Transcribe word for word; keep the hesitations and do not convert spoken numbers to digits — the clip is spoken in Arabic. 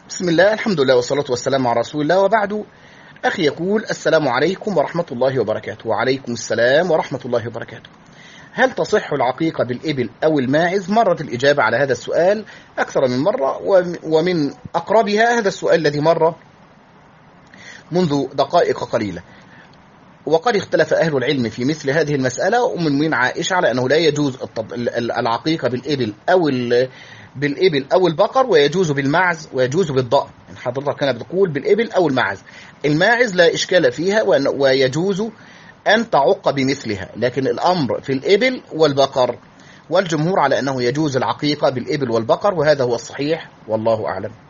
بسم الله، الحمد لله والصلاة والسلام على رسول الله، وبعد. أخي يقول: السلام عليكم ورحمة الله وبركاته. وعليكم السلام ورحمة الله وبركاته. هل تصح العقيقة بالإبل أو الماعز؟ مرت الإجابة على هذا السؤال أكثر من مرة، ومن أقربها هذا السؤال الذي مر منذ دقائق قليلة. وقد اختلف أهل العلم في مثل هذه المسألة، ومن من عائشة على أنه لا يجوز العقيقة بالإبل أو بالإبل أو البقر، ويجوز بالمعز ويجوز بالضأن. يعني حضرتك كانت بتقول بالإبل أو المعز. الماعز لا إشكال فيها ويجوز أن تعق بمثلها، لكن الأمر في الإبل والبقر، والجمهور على أنه يجوز العقيقة بالإبل والبقر، وهذا هو الصحيح والله أعلم.